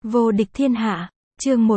Vô địch thiên hạ, chương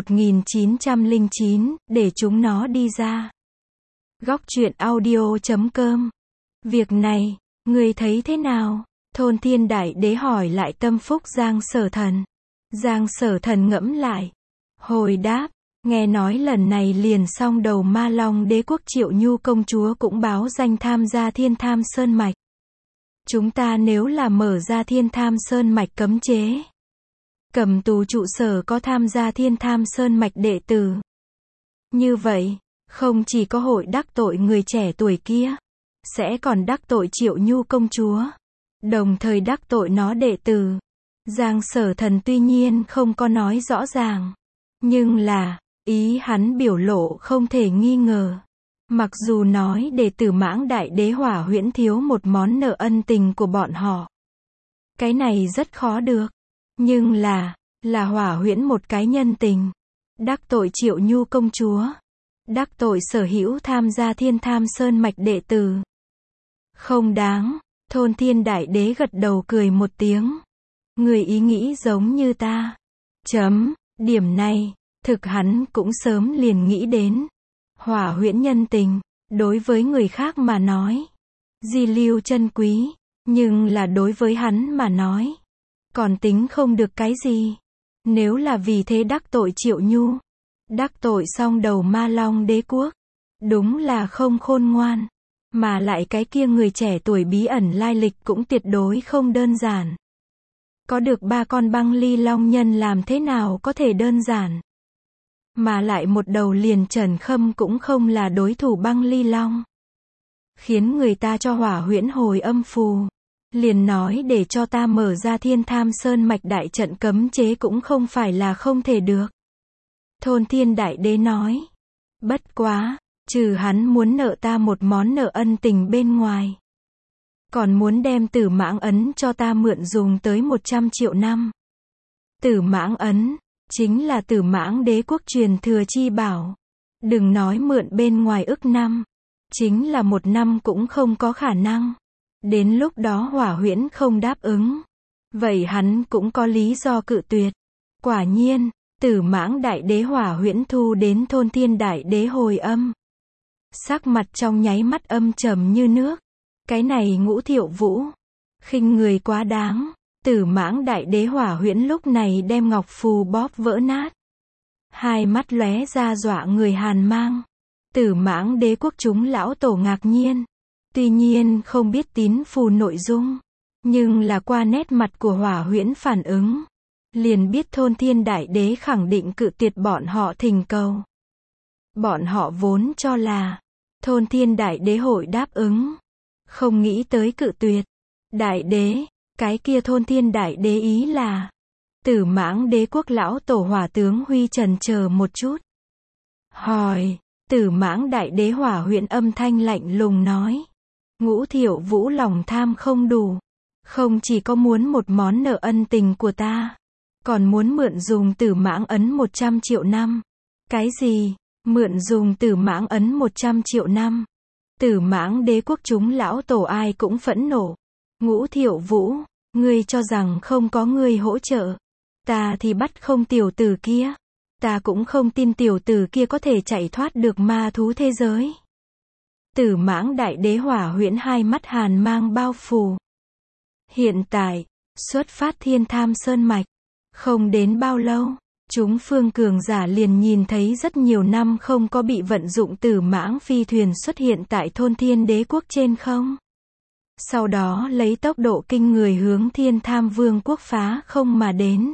1909, để chúng nó đi ra. Góc truyện audio.com. Việc này, người thấy thế nào? Thôn Thiên Đại Đế hỏi lại tâm phúc Giang Sở Thần. Giang Sở Thần ngẫm lại. Hồi đáp, nghe nói lần này liền song đầu Ma Long Đế quốc Triệu Nhu công chúa cũng báo danh tham gia Thiên Tham Sơn Mạch. Chúng ta nếu là mở ra Thiên Tham Sơn Mạch cấm chế, cầm tù trụ sở có tham gia Thiên Tham Sơn Mạch đệ tử. Như vậy, không chỉ có hội đắc tội người trẻ tuổi kia, sẽ còn đắc tội Triệu Nhu công chúa, đồng thời đắc tội nó đệ tử. Giang Sở Thần tuy nhiên không có nói rõ ràng, nhưng là, ý hắn biểu lộ không thể nghi ngờ. Mặc dù nói để Tử Mãng Đại Đế Hỏa Huyễn thiếu một món nợ ân tình của bọn họ, cái này rất khó được. Nhưng là Hỏa Huyễn một cái nhân tình, đắc tội Triệu Nhu công chúa, đắc tội sở hữu tham gia Thiên Tham Sơn Mạch đệ tử. Không đáng. Thôn Thiên Đại Đế gật đầu cười một tiếng. Người ý nghĩ giống như ta. Điểm này, thực hắn cũng sớm liền nghĩ đến. Hỏa Huyễn nhân tình, đối với người khác mà nói, di lưu chân quý, nhưng là đối với hắn mà nói, còn tính không được cái gì. Nếu là vì thế đắc tội Triệu Nhu, đắc tội song đầu Ma Long Đế quốc, đúng là không khôn ngoan. Mà lại cái kia người trẻ tuổi bí ẩn lai lịch cũng tuyệt đối không đơn giản. Có được 3 con băng ly long nhân làm thế nào có thể đơn giản. Mà lại một đầu liền Trần Khâm cũng không là đối thủ băng ly long. Khiến người ta cho Hỏa Huyễn hồi âm phù. Liền nói để cho ta mở ra Thiên Tham Sơn Mạch đại trận cấm chế cũng không phải là không thể được. Thôn Thiên Đại Đế nói. Bất quá, trừ hắn muốn nợ ta một món nợ ân tình bên ngoài, còn muốn đem Tử Mãng Ấn cho ta mượn dùng tới 100 triệu năm. Tử Mãng Ấn, chính là Tử Mãng Đế quốc truyền thừa chi bảo. Đừng nói mượn bên ngoài ức năm, chính là 1 năm cũng không có khả năng. Đến lúc đó Hỏa Huyễn không đáp ứng, vậy hắn cũng có lý do cự tuyệt. Quả nhiên, Tử Mãng Đại Đế Hỏa Huyễn thu đến Thôn Thiên Đại Đế hồi âm. Sắc mặt trong nháy mắt âm trầm như nước. Cái này Ngũ Thiệu Vũ, khinh người quá đáng. Tử Mãng Đại Đế Hỏa Huyễn lúc này đem ngọc phù bóp vỡ nát. Hai mắt lóe ra dọa người hàn mang. Tử Mãng Đế quốc chúng lão tổ ngạc nhiên. Tuy nhiên không biết tín phù nội dung, nhưng là qua nét mặt của Hỏa Huyễn phản ứng, liền biết Thôn Thiên Đại Đế khẳng định cự tuyệt bọn họ thỉnh cầu. Bọn họ vốn cho là Thôn Thiên Đại Đế hội đáp ứng, không nghĩ tới cự tuyệt. Đại Đế, cái kia Thôn Thiên Đại Đế ý là Tử Mãng Đế quốc lão tổ Hỏa tướng Huy chần chờ một chút, hỏi. Tử Mãng Đại Đế Hỏa Huyễn âm thanh lạnh lùng nói. Ngũ Thiệu Vũ lòng tham không đủ, không chỉ có muốn một món nợ ân tình của ta, còn muốn mượn dùng Tử Mãng Ấn 100 triệu năm. Cái gì? Mượn dùng Tử Mãng Ấn 100 triệu năm? Tử Mãng Đế quốc chúng lão tổ ai cũng phẫn nộ. Ngũ Thiệu Vũ, ngươi cho rằng không có ngươi hỗ trợ, ta thì bắt không tiểu tử kia. Ta cũng không tin tiểu tử kia có thể chạy thoát được ma thú thế giới. Tử Mãng Đại Đế Hỏa Huyễn hai mắt hàn mang bao phủ. Hiện tại, xuất phát Thiên Tham Sơn Mạch, không đến bao lâu, chúng phương cường giả liền nhìn thấy rất nhiều năm không có bị vận dụng Tử Mãng phi thuyền xuất hiện tại Thôn Thiên Đế quốc trên không. Sau đó lấy tốc độ kinh người hướng Thiên Tham Vương quốc phá không mà đến.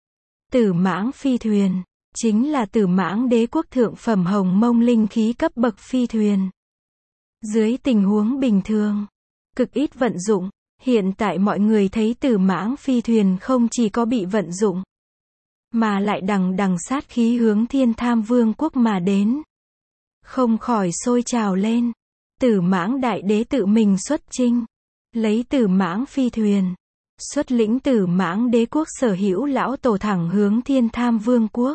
Tử Mãng phi thuyền, chính là Tử Mãng Đế quốc thượng phẩm hồng mông linh khí cấp bậc phi thuyền. Dưới tình huống bình thường, cực ít vận dụng, hiện tại mọi người thấy Tử Mãng phi thuyền không chỉ có bị vận dụng, mà lại đằng đằng sát khí hướng Thiên Tham Vương quốc mà đến. Không khỏi sôi trào lên. Tử Mãng Đại Đế tự mình xuất chinh, lấy Tử Mãng phi thuyền, xuất lĩnh Tử Mãng Đế quốc sở hữu lão tổ thẳng hướng Thiên Tham Vương quốc.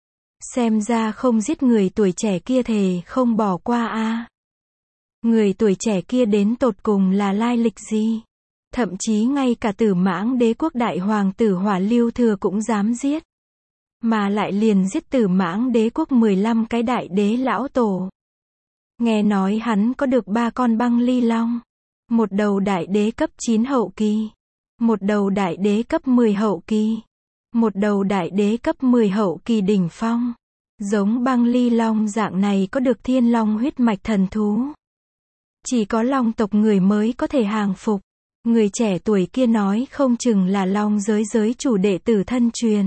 Xem ra không giết người tuổi trẻ kia thề không bỏ qua a. Người tuổi trẻ kia đến tột cùng là lai lịch gì? Thậm chí ngay cả Tử Mãng Đế quốc đại hoàng tử Hỏa Lưu Thừa cũng dám giết. mà lại liền giết Tử Mãng đế quốc 15 cái đại đế lão tổ. Nghe nói hắn có được 3 con băng ly long, một đầu đại đế cấp 9 hậu kỳ, một đầu đại đế cấp 10 hậu kỳ, một đầu đại đế cấp 10 hậu kỳ đỉnh phong. Giống băng ly long dạng này có được thiên long huyết mạch thần thú. Chỉ có long tộc người mới có thể hàng phục. Người trẻ tuổi kia nói không chừng là long giới chủ đệ tử thân truyền.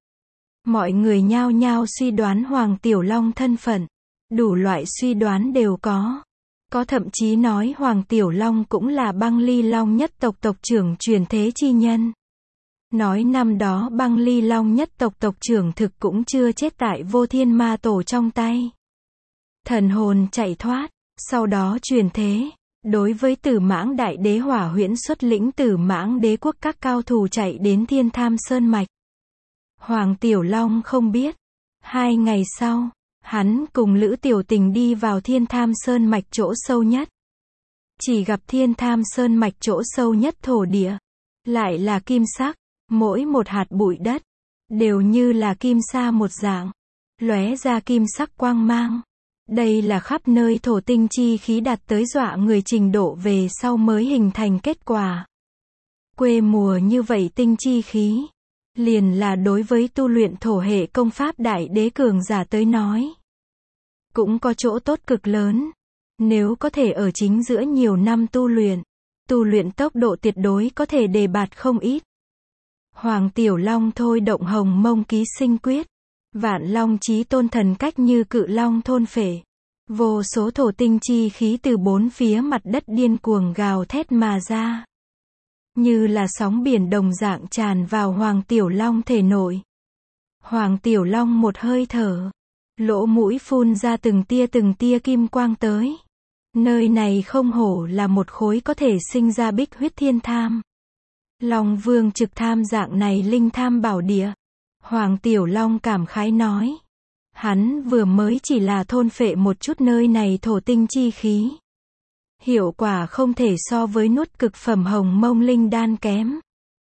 Mọi người nhao nhao suy đoán Hoàng Tiểu Long thân phận. Đủ loại suy đoán đều có. Có thậm chí nói Hoàng Tiểu Long cũng là băng ly long nhất tộc tộc trưởng truyền thế chi nhân. Nói năm đó băng ly long nhất tộc tộc trưởng thực cũng chưa chết tại Vô Thiên Ma Tổ trong tay. Thần hồn chạy thoát, sau đó truyền thế. Đối với Tử Mãng đại đế hỏa huyễn xuất lĩnh Tử Mãng đế quốc các cao thủ chạy đến Thiên Tham Sơn Mạch. Hoàng Tiểu Long không biết. 2 ngày sau, hắn cùng Lữ Tiểu Tình đi vào Thiên Tham Sơn Mạch chỗ sâu nhất. Chỉ gặp Thiên Tham Sơn Mạch chỗ sâu nhất thổ địa. Lại là kim sắc, mỗi một hạt bụi đất, đều như là kim sa một dạng. Lóe ra kim sắc quang mang. Đây là khắp nơi thổ tinh chi khí đạt tới dọa người trình độ về sau mới hình thành kết quả. Quê mùa như vậy tinh chi khí, liền là đối với tu luyện thổ hệ công pháp đại đế cường giả tới nói. Cũng có chỗ tốt cực lớn. Nếu có thể ở chính giữa nhiều năm tu luyện tốc độ tuyệt đối có thể đề bạt không ít. Hoàng Tiểu Long thôi động Hồng Mông Ký Sinh Quyết. Vạn Long Chí Tôn thần cách như cự long thôn phệ. Vô số thổ tinh chi khí từ bốn phía mặt đất điên cuồng gào thét mà ra. Như là sóng biển đồng dạng tràn vào Hoàng Tiểu Long thể nội. Hoàng Tiểu Long một hơi thở. Lỗ mũi phun ra từng tia kim quang tới. Nơi này không hổ là một khối có thể sinh ra bích huyết thiên tham. Long Vương trực tham dạng này linh tham bảo địa. Hoàng Tiểu Long cảm khái nói. Hắn vừa mới chỉ là thôn phệ một chút nơi này thổ tinh chi khí. Hiệu quả không thể so với nuốt cực phẩm Hồng Mông Linh Đan kém.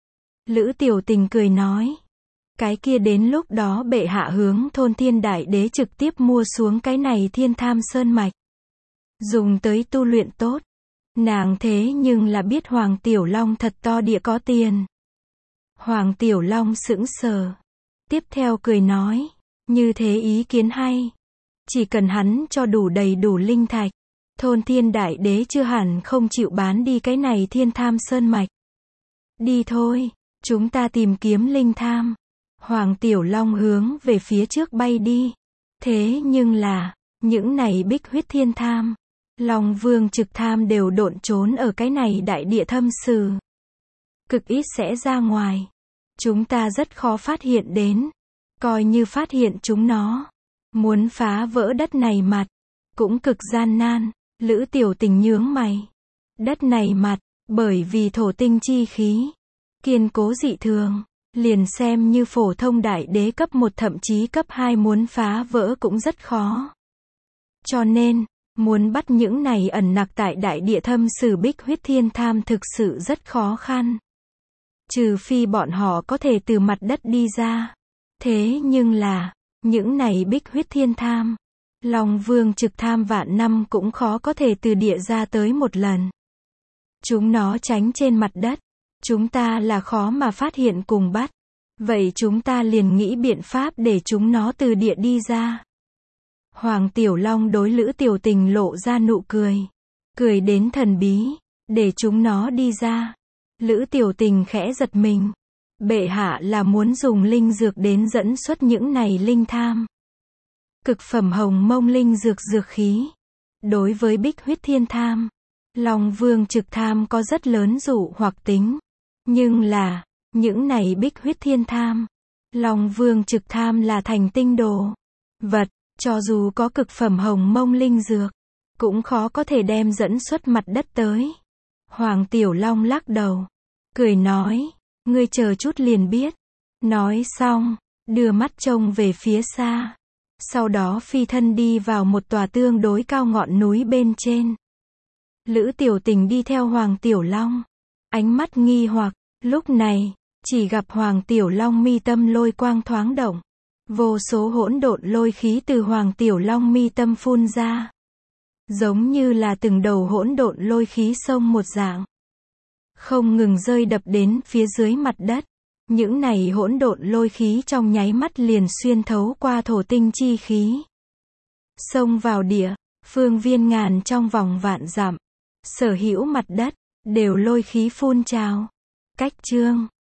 Lữ Tiểu Tình cười nói. Cái kia đến lúc đó bệ hạ hướng thôn Thiên Đại Đế trực tiếp mua xuống cái này Thiên Tham Sơn Mạch. Dùng tới tu luyện tốt. Nàng thế nhưng là biết Hoàng Tiểu Long thật to địa có tiền. Hoàng Tiểu Long sững sờ. Tiếp theo cười nói. Như thế ý kiến hay. Chỉ cần hắn cho đầy đủ linh thạch. Thôn Thiên Đại Đế chưa hẳn không chịu bán đi cái này Thiên Tham Sơn Mạch. Đi thôi. Chúng ta tìm kiếm linh tham. Hoàng Tiểu Long hướng về phía trước bay đi. Thế nhưng là, những này bích huyết thiên tham, Long Vương trực tham đều độn trốn ở cái này đại địa thâm sử. Cực ít sẽ ra ngoài. Chúng ta rất khó phát hiện đến. Coi như phát hiện chúng nó. Muốn phá vỡ đất này mặt. Cũng cực gian nan. Lữ Tiểu Tình nhướng mày. Đất này mặt, bởi vì thổ tinh chi khí. Kiên cố dị thường. Liền xem như phổ thông đại đế cấp 1 thậm chí cấp 2 muốn phá vỡ cũng rất khó. Cho nên, muốn bắt những này ẩn nặc tại đại địa thâm sử bích huyết thiên tham thực sự rất khó khăn. Trừ phi bọn họ có thể từ mặt đất đi ra. Thế nhưng là, những này bích huyết thiên tham, Long Vương trực tham vạn năm cũng khó có thể từ địa ra tới một lần. Chúng nó tránh trên mặt đất. Chúng ta là khó mà phát hiện cùng bắt. Vậy chúng ta liền nghĩ biện pháp để chúng nó từ địa đi ra. Hoàng Tiểu Long đối Lữ Tiểu Tình lộ ra nụ cười. Cười đến thần bí. Để chúng nó đi ra. Lữ Tiểu Tình khẽ giật mình. Bệ hạ là muốn dùng linh dược đến dẫn xuất những này linh tham. Cực phẩm Hồng Mông linh dược khí. Đối với bích huyết thiên tham, Long Vương trực tham có rất lớn dụ hoặc tính. Nhưng là, những này bích huyết thiên tham, Long Vương trực tham là thành tinh đồ vật, cho dù có cực phẩm Hồng Mông linh dược, cũng khó có thể đem dẫn xuất mặt đất tới. Hoàng Tiểu Long lắc đầu, cười nói, ngươi chờ chút liền biết. Nói xong, đưa mắt trông về phía xa. Sau đó phi thân đi vào một tòa tương đối cao ngọn núi bên trên. Lữ Tiểu Tình đi theo Hoàng Tiểu Long. Ánh mắt nghi hoặc, lúc này, chỉ gặp Hoàng Tiểu Long mi tâm lôi quang thoáng động. Vô số hỗn độn lôi khí từ Hoàng Tiểu Long mi tâm phun ra. Giống như là từng đầu hỗn độn lôi khí sông một dạng. Không ngừng rơi đập đến phía dưới mặt đất. Những này hỗn độn lôi khí trong nháy mắt liền xuyên thấu qua thổ tinh chi khí. Xông vào địa, phương viên ngàn trong vòng vạn dặm. Sở hữu mặt đất, đều lôi khí phun trào. Cách chương